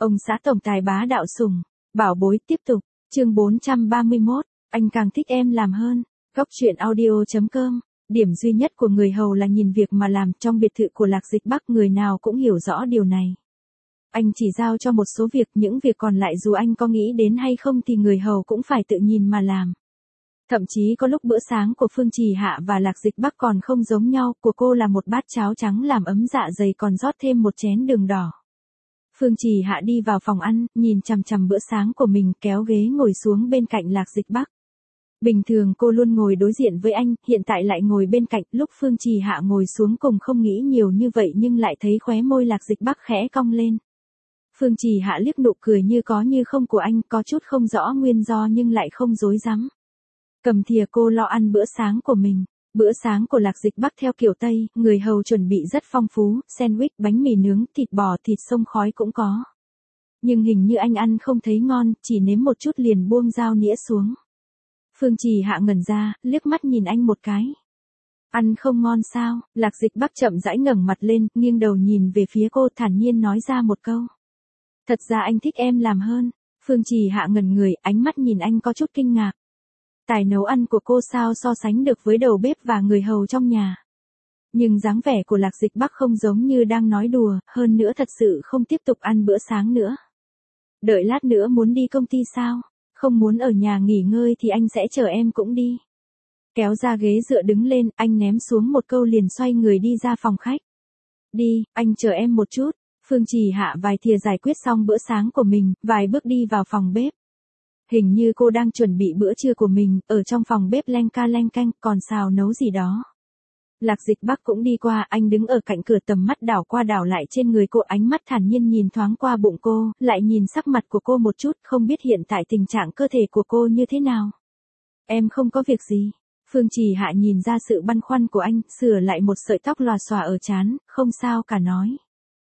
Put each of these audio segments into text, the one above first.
Ông xã tổng tài bá đạo sủng, bảo bối tiếp tục, chương 431, anh càng thích em làm hơn. Góc truyện audio.com, điểm duy nhất của người hầu là nhìn việc mà làm. Trong biệt thự của Lạc Dịch Bắc người nào cũng hiểu rõ điều này. Anh chỉ giao cho một số việc, những việc còn lại dù anh có nghĩ đến hay không thì người hầu cũng phải tự nhìn mà làm. Thậm chí có lúc bữa sáng của Phương Trì Hạ và Lạc Dịch Bắc còn không giống nhau, của cô là một bát cháo trắng làm ấm dạ dày còn rót thêm một chén đường đỏ. Phương Trì Hạ đi vào phòng ăn, nhìn chằm chằm bữa sáng của mình, kéo ghế ngồi xuống bên cạnh Lạc Dịch Bắc. Bình thường cô luôn ngồi đối diện với anh, hiện tại lại ngồi bên cạnh. Lúc Phương Trì Hạ ngồi xuống cùng không nghĩ nhiều như vậy nhưng lại thấy khóe môi Lạc Dịch Bắc khẽ cong lên. Phương Trì Hạ liếc nụ cười như có như không của anh, có chút không rõ nguyên do nhưng lại không dối rắm. Cầm thìa cô lo ăn bữa sáng của mình. Bữa sáng của Lạc Dịch Bắc theo kiểu Tây, người hầu chuẩn bị rất phong phú, sandwich, bánh mì nướng, thịt bò, thịt xông khói cũng có. Nhưng hình như anh ăn không thấy ngon, chỉ nếm một chút liền buông dao nĩa xuống. Phương Trì Hạ ngẩn ra, liếc mắt nhìn anh một cái. Ăn không ngon sao? Lạc Dịch Bắc chậm rãi ngẩng mặt lên, nghiêng đầu nhìn về phía cô, thản nhiên nói ra một câu. Thật ra anh thích em làm hơn. Phương Trì Hạ ngẩn người, ánh mắt nhìn anh có chút kinh ngạc. Tài nấu ăn của cô sao so sánh được với đầu bếp và người hầu trong nhà. Nhưng dáng vẻ của Lạc Dịch Bắc không giống như đang nói đùa, hơn nữa thật sự không tiếp tục ăn bữa sáng nữa. Đợi lát nữa muốn đi công ty sao? Không muốn ở nhà nghỉ ngơi thì anh sẽ chở em cũng đi. Kéo ra ghế dựa đứng lên, anh ném xuống một câu liền xoay người đi ra phòng khách. Đi, anh chờ em một chút. Phương Trì Hạ vài thìa giải quyết xong bữa sáng của mình, vài bước đi vào phòng bếp. Hình như cô đang chuẩn bị bữa trưa của mình, ở trong phòng bếp leng canh, còn xào nấu gì đó. Lạc Dịch Bắc cũng đi qua, anh đứng ở cạnh cửa, tầm mắt đảo qua đảo lại trên người cô, ánh mắt thản nhiên nhìn thoáng qua bụng cô, lại nhìn sắc mặt của cô một chút, không biết hiện tại tình trạng cơ thể của cô như thế nào. Em không có việc gì. Phương Trì Hạ nhìn ra sự băn khoăn của anh, sửa lại một sợi tóc lòa xòa ở trán, không sao cả nói.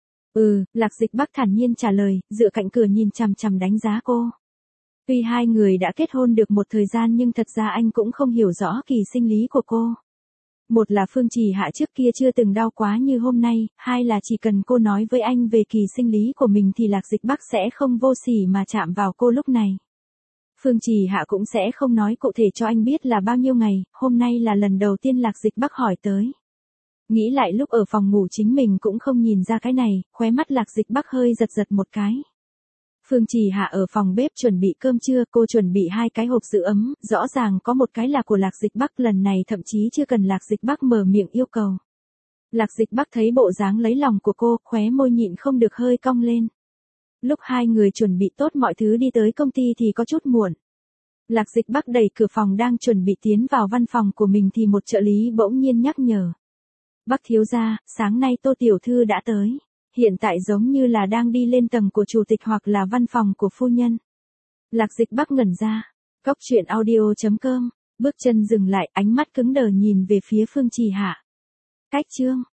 Lạc Dịch Bắc thản nhiên trả lời, dựa cạnh cửa nhìn chằm chằm đánh giá cô. Tuy hai người đã kết hôn được một thời gian nhưng thật ra anh cũng không hiểu rõ kỳ sinh lý của cô. Một là Phương Trì Hạ trước kia chưa từng đau quá như hôm nay, hai là chỉ cần cô nói với anh về kỳ sinh lý của mình thì Lạc Dịch Bắc sẽ không vô sỉ mà chạm vào cô lúc này. Phương Trì Hạ cũng sẽ không nói cụ thể cho anh biết là bao nhiêu ngày, hôm nay là lần đầu tiên Lạc Dịch Bắc hỏi tới. Nghĩ lại lúc ở phòng ngủ chính mình cũng không nhìn ra cái này, khóe mắt Lạc Dịch Bắc hơi giật một cái. Phương Trì Hạ ở phòng bếp chuẩn bị cơm trưa, cô chuẩn bị 2 cái hộp giữ ấm, rõ ràng có một cái là của Lạc Dịch Bắc, lần này thậm chí chưa cần Lạc Dịch Bắc mở miệng yêu cầu. Lạc Dịch Bắc thấy bộ dáng lấy lòng của cô, khóe môi nhịn không được hơi cong lên. Lúc hai người chuẩn bị tốt mọi thứ đi tới công ty thì có chút muộn. Lạc Dịch Bắc đẩy cửa phòng đang chuẩn bị tiến vào văn phòng của mình thì một trợ lý bỗng nhiên nhắc nhở. Bắc thiếu gia, sáng nay Tô tiểu thư đã tới. Hiện tại giống như là đang đi lên tầng của chủ tịch hoặc là văn phòng của phu nhân. Lạc Dịch Bắc ngẩn ra. Góc truyện audio.com, bước chân dừng lại, ánh mắt cứng đờ nhìn về phía Phương Trì Hạ. Cách chương.